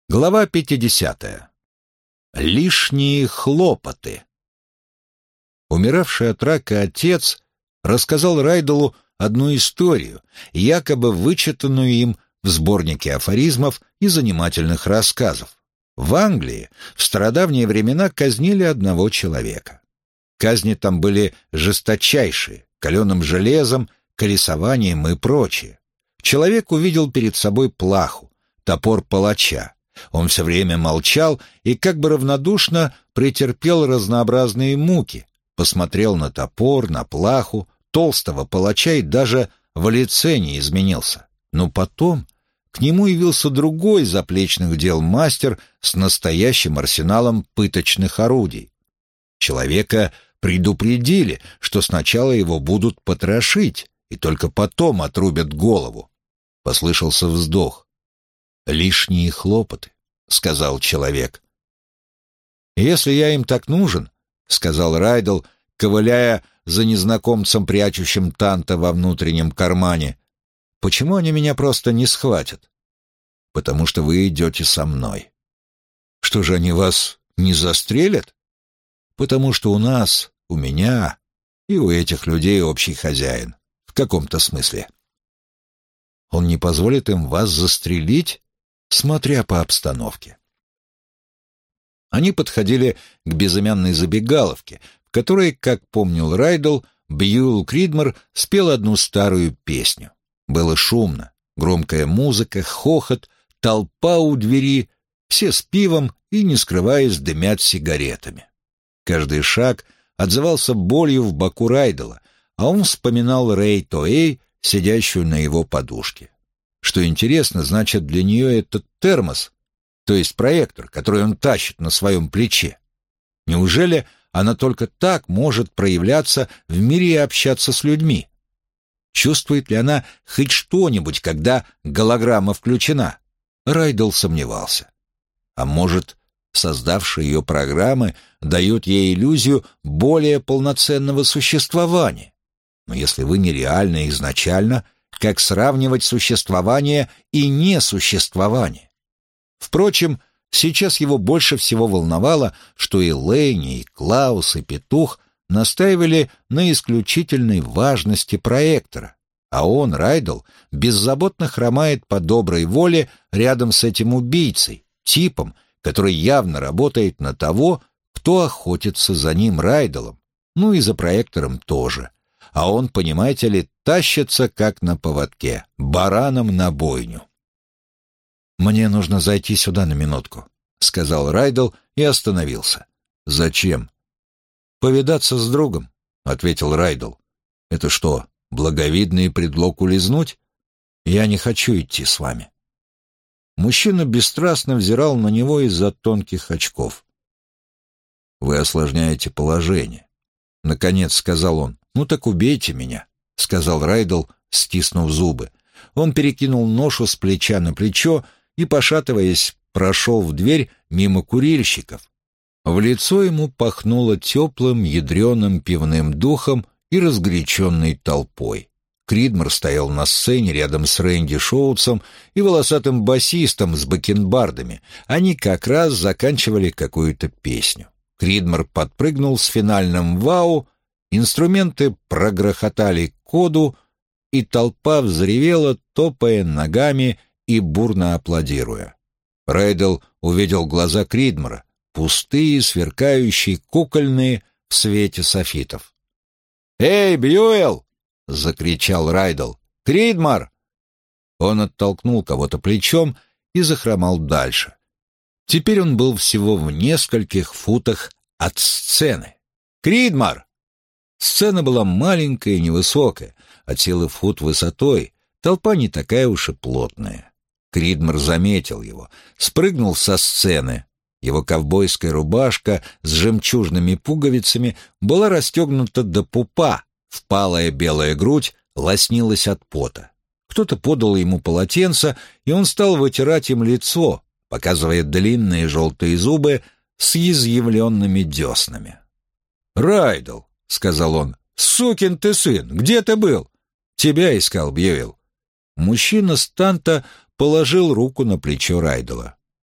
Глава 50. Лишние хлопоты. Умиравший от рака отец рассказал Райделу одну историю, якобы вычитанную им в сборнике афоризмов и занимательных рассказов. В Англии в стародавние времена казнили одного человека. Казни там были жесточайшие, каленым железом, колесованием и прочее. Человек увидел перед собой плаху, топор палача. Он все время молчал и как бы равнодушно претерпел разнообразные муки, посмотрел на топор, на плаху, толстого палача и даже в лице не изменился. Но потом к нему явился другой заплечных дел мастер с настоящим арсеналом пыточных орудий. Человека предупредили, что сначала его будут потрошить, и только потом отрубят голову. Послышался вздох. «Лишние хлопоты», — сказал человек. «Если я им так нужен», — сказал Райдел, ковыляя за незнакомцем, прячущим танта во внутреннем кармане, — «почему они меня просто не схватят?» «Потому что вы идете со мной». «Что же, они вас не застрелят?» «Потому что у нас, у меня и у этих людей общий хозяин, в каком-то смысле». «Он не позволит им вас застрелить?» Смотря по обстановке. Они подходили к безымянной забегаловке, в которой, как помнил Райдел, Бьюэлл Кридмор спел одну старую песню. Было шумно, громкая музыка, хохот, толпа у двери, все с пивом и, не скрываясь, дымят сигаретами. Каждый шаг отзывался болью в боку Райдела, а он вспоминал Рэй Тоэй, сидящую на его подушке. Что интересно, значит, для нее этот термос, то есть проектор, который он тащит на своем плече. Неужели она только так может проявляться в мире и общаться с людьми? Чувствует ли она хоть что-нибудь, когда голограмма включена? Райдел сомневался. А может, создавшие ее программы дают ей иллюзию более полноценного существования? Но если вы нереальны изначально, как сравнивать существование и несуществование? Впрочем, сейчас его больше всего волновало, что и Лэйни, и Клаус, и Петух настаивали на исключительной важности проектора, а он, Райдел, беззаботно хромает по доброй воле рядом с этим убийцей, типом, который явно работает на того, кто охотится за ним, Райделом, ну и за проектором тоже. А он, понимаете ли, тащится, как на поводке, бараном на бойню. «Мне нужно зайти сюда на минутку», — сказал Райдел и остановился. «Зачем?» «Повидаться с другом», — ответил Райдел. «Это что, благовидный предлог улизнуть? Я не хочу идти с вами». Мужчина бесстрастно взирал на него из-за тонких очков. «Вы осложняете положение», — наконец сказал он. «Ну так убейте меня», — сказал Райдел, стиснув зубы. Он перекинул ношу с плеча на плечо и, пошатываясь, прошел в дверь мимо курильщиков. В лицо ему пахнуло теплым, ядреным пивным духом и разгоряченной толпой. Кридмор стоял на сцене рядом с Рэнди Шоутсом и волосатым басистом с бакенбардами. Они как раз заканчивали какую-то песню. Кридмор подпрыгнул с финальным «Вау», инструменты прогрохотали коду, и толпа взревела, топая ногами и бурно аплодируя. Райдел увидел глаза Кридмора, пустые, сверкающие, кукольные, в свете софитов. «Эй, Бьюэлл!» — закричал Райдел. «Кридмор!» Он оттолкнул кого-то плечом и захромал дальше. Теперь он был всего в нескольких футах от сцены. «Кридмор!» Сцена была маленькая и невысокая, от силы фут высотой, толпа не такая уж и плотная. Кридмор заметил его, спрыгнул со сцены. Его ковбойская рубашка с жемчужными пуговицами была расстегнута до пупа, впалая белая грудь лоснилась от пота. Кто-то подал ему полотенце, и он стал вытирать им лицо, показывая длинные желтые зубы с изъявленными деснами. «Райдел!» — сказал он. «Сукин ты сын! Где ты был?» «Тебя искал, Бьюэлл». Мужчина с танта положил руку на плечо Райдела.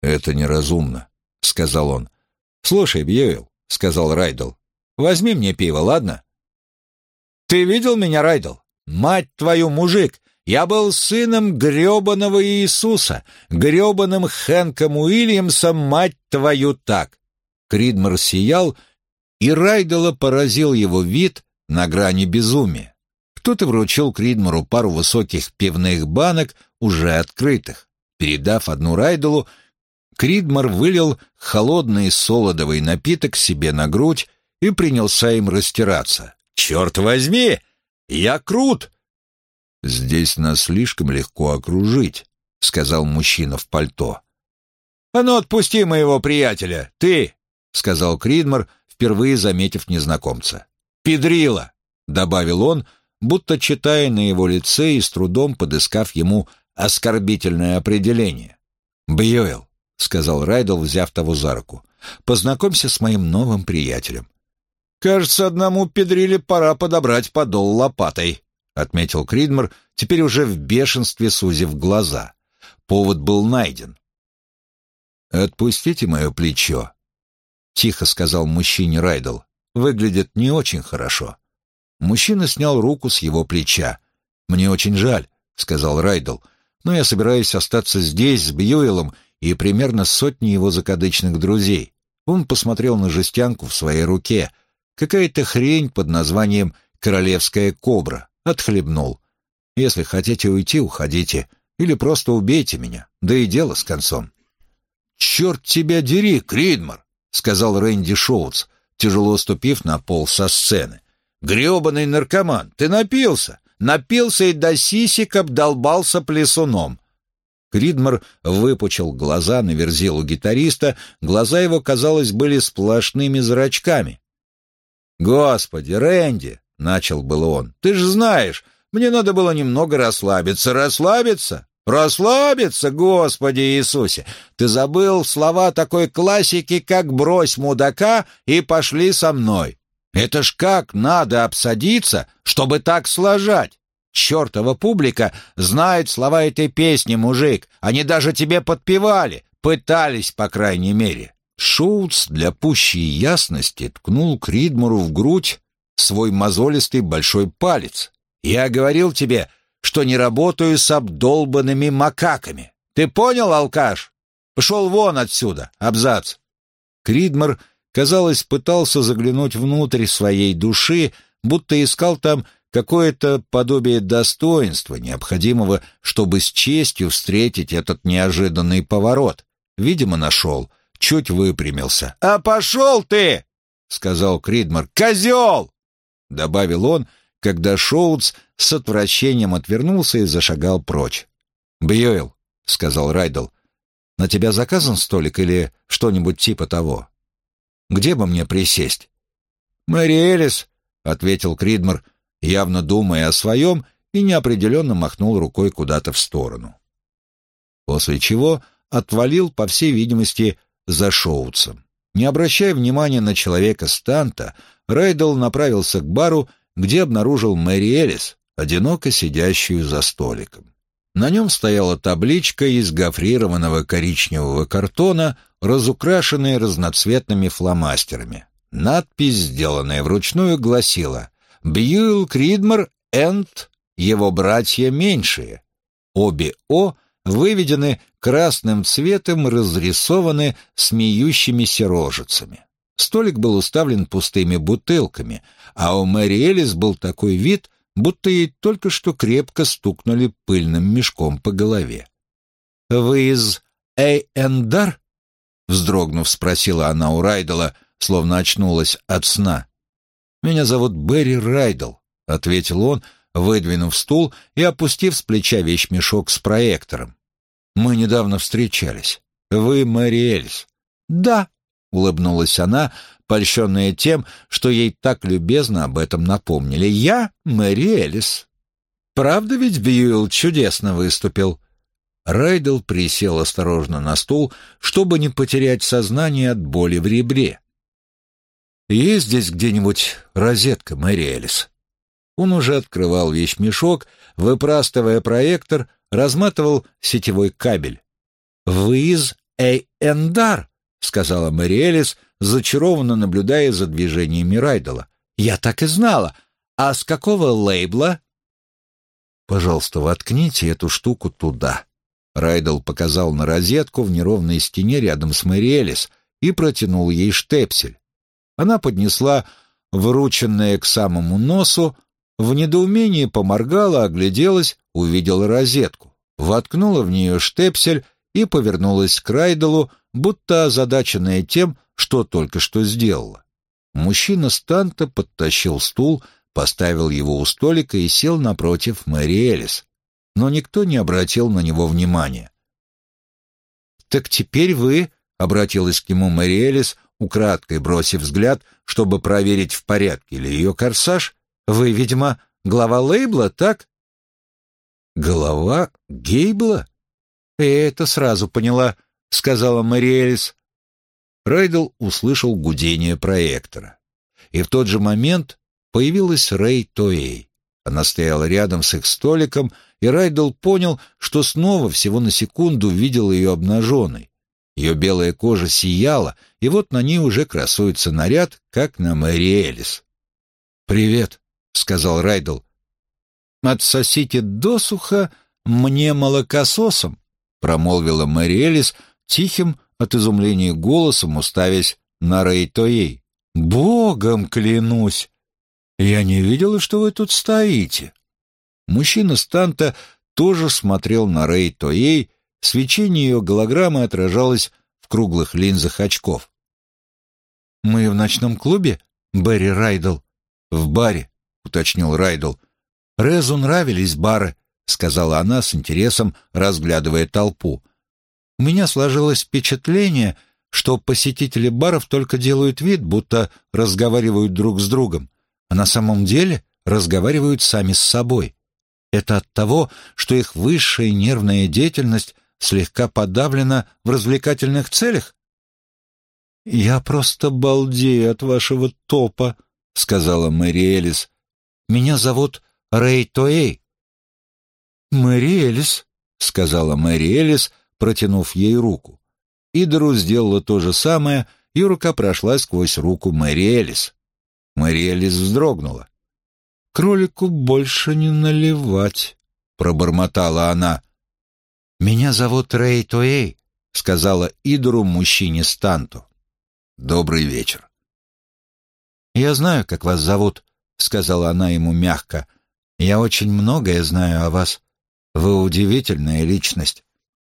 «Это неразумно», — сказал он. «Слушай, Бьюэлл», — сказал Райдл, — «возьми мне пиво, ладно?» «Ты видел меня, Райдл? Мать твою, мужик! Я был сыном грёбаного Иисуса, грёбаным Хэнком Уильямсом, мать твою, так!» Кридмор сиял, и Райдела поразил его вид на грани безумия. Кто-то вручил Кридмору пару высоких пивных банок, уже открытых. Передав одну Райделу, Кридмор вылил холодный солодовый напиток себе на грудь и принялся им растираться. «Черт возьми! Я крут!» «Здесь нас слишком легко окружить», — сказал мужчина в пальто. «А ну, отпусти моего приятеля, ты!» — сказал Кридмор, впервые заметив незнакомца. «Педрила!» — добавил он, будто читая на его лице и с трудом подыскав ему оскорбительное определение. «Бьюэлл», — сказал Райдл, взяв того за руку, — «познакомься с моим новым приятелем». «Кажется, одному педриле пора подобрать подол лопатой», — отметил Кридмор, теперь уже в бешенстве сузив глаза. Повод был найден. «Отпустите мое плечо», — тихо сказал мужчине Райдл. «Выглядит не очень хорошо». Мужчина снял руку с его плеча. «Мне очень жаль», — сказал Райдл, — «но я собираюсь остаться здесь с Бьюэллом и примерно сотней его закадычных друзей». Он посмотрел на жестянку в своей руке. Какая-то хрень под названием «Королевская кобра». Отхлебнул. «Если хотите уйти, уходите. Или просто убейте меня. Да и дело с концом». «Черт тебя дери, Кридмор», — сказал Рэнди Шоутс, тяжело ступив на пол со сцены. «Гребаный наркоман, ты напился! Напился и до сисек обдолбался плесуном!» Кридмор выпучил глаза на верзилу гитариста, глаза его, казалось, были сплошными зрачками. «Господи, Рэнди!» — начал было он. «Ты же знаешь, мне надо было немного расслабиться». «Расслабиться? Расслабиться, Господи Иисусе! Ты забыл слова такой классики, как «брось мудака и пошли со мной». Это ж как надо обсадиться, чтобы так сложать. Чёртова публика знает слова этой песни, мужик. Они даже тебе подпевали, пытались, по крайней мере». Шоутс для пущей ясности ткнул Кридмору в грудь свой мозолистый большой палец. «Я говорил тебе, что не работаю с обдолбанными макаками. Ты понял, алкаш? Пошел вон отсюда, абзац!» Кридмор, казалось, пытался заглянуть внутрь своей души, будто искал там какое-то подобие достоинства, необходимого, чтобы с честью встретить этот неожиданный поворот. Видимо, нашел, чуть выпрямился. «А пошел ты!» — сказал Кридмор. «Козел!» — добавил он, когда Шоутс с отвращением отвернулся и зашагал прочь. «Бьюэлл», — сказал Райдл, — «на тебя заказан столик или что-нибудь типа того? Где бы мне присесть?» «Мэри Элис», — ответил Кридмор, явно думая о своем, и неопределенно махнул рукой куда-то в сторону. После чего отвалил, по всей видимости, за Шоутсом. Не обращая внимания на человека Станта, Райдл направился к бару, где обнаружил Мэри Элис, одиноко сидящую за столиком. На нем стояла табличка из гофрированного коричневого картона, разукрашенная разноцветными фломастерами. Надпись, сделанная вручную, гласила «Бьюэлл Кридмор энд его братья меньшие». Обе «О» выведены красным цветом, разрисованы смеющимися рожицами. Столик был уставлен пустыми бутылками, а у Мэри Элис был такой вид, будто ей только что крепко стукнули пыльным мешком по голове. «Вы из A&R?» — вздрогнув, спросила она у Райдела, словно очнулась от сна. «Меня зовут Берри Райдл», — ответил он, выдвинув стул и опустив с плеча вещмешок с проектором. «Мы недавно встречались. Вы Мэри Элис?» «Да», — улыбнулась она, польщенная тем, что ей так любезно об этом напомнили. «Я Мэри Элис. Правда ведь Бьюэлл чудесно выступил?» Райдл присел осторожно на стул, чтобы не потерять сознание от боли в ребре. «Есть здесь где-нибудь розетка, Мэри Элис?» Он уже открывал вещмешок, выпрастывая проектор, разматывал сетевой кабель. «Вы из Эндар», — сказала Мэри Элис, зачарованно наблюдая за движениями Райдела. «Я так и знала. А с какого лейбла?» «Пожалуйста, воткните эту штуку туда». Райдел показал на розетку в неровной стене рядом с Мэри Элис и протянул ей штепсель. Она поднесла врученное к самому носу, в недоумении поморгала, огляделась, увидела розетку, воткнула в нее штепсель и повернулась к Райделу, будто озадаченная тем, что только что сделала. Мужчина Станта подтащил стул, поставил его у столика и сел напротив Мэри Элис, но никто не обратил на него внимания. «Так теперь вы», — обратилась к нему Мэри Элис, украдкой бросив взгляд, чтобы проверить, в порядке ли ее корсаж, «вы, видимо, глава лейбла, так?» «Голова Гейбла?» «Это сразу поняла», — сказала Мэри Элис. Райдел услышал гудение проектора. И в тот же момент появилась Рэй Тоэй. Она стояла рядом с их столиком, и Райдел понял, что снова всего на секунду видел ее обнаженной. Ее белая кожа сияла, и вот на ней уже красуется наряд, как на Мэри Элис. «Привет», — сказал Райдел. «Отсосите досуха мне молокососом», — промолвила Мэри Элис тихим от изумления голосом, уставясь на Рэй Тоэй. «Богом клянусь! Я не видела, что вы тут стоите». Мужчина Станта тоже смотрел на Рэй Тоэй, свечение ее голограммы отражалось в круглых линзах очков. «Мы в ночном клубе, Берри Райдел?» «В баре», — уточнил Райдел. «Резу нравились бары», — сказала она с интересом, разглядывая толпу. «У меня сложилось впечатление, что посетители баров только делают вид, будто разговаривают друг с другом, а на самом деле разговаривают сами с собой. Это от того, что их высшая нервная деятельность слегка подавлена в развлекательных целях?» «Я просто балдею от вашего топа», — сказала Мэри Элис. «Меня зовут Рэй Тоэй». «Мэри Элис», — сказала Мэри Элис, протянув ей руку. Идору сделала то же самое, и рука прошла сквозь руку Мэри Элис. Мэри Элис вздрогнула. «Кролику больше не наливать», — пробормотала она. «Меня зовут Рэй Тоэй», — сказала Идору мужчине Станту. «Добрый вечер». «Я знаю, как вас зовут», — сказала она ему мягко. «Я очень многое знаю о вас. Вы удивительная личность».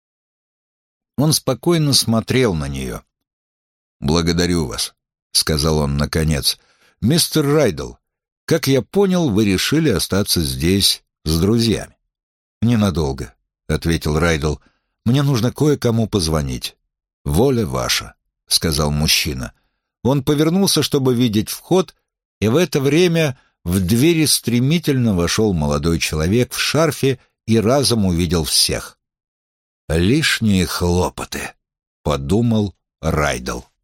Он спокойно смотрел на нее. «Благодарю вас», — сказал он наконец. «Мистер Райдел, как я понял, вы решили остаться здесь с друзьями». «Ненадолго», — ответил Райдел. «Мне нужно кое-кому позвонить». «Воля ваша», — сказал мужчина. Он повернулся, чтобы видеть вход, и в это время в двери стремительно вошел молодой человек в шарфе и разом увидел всех. «Лишние хлопоты», — подумал Райдел.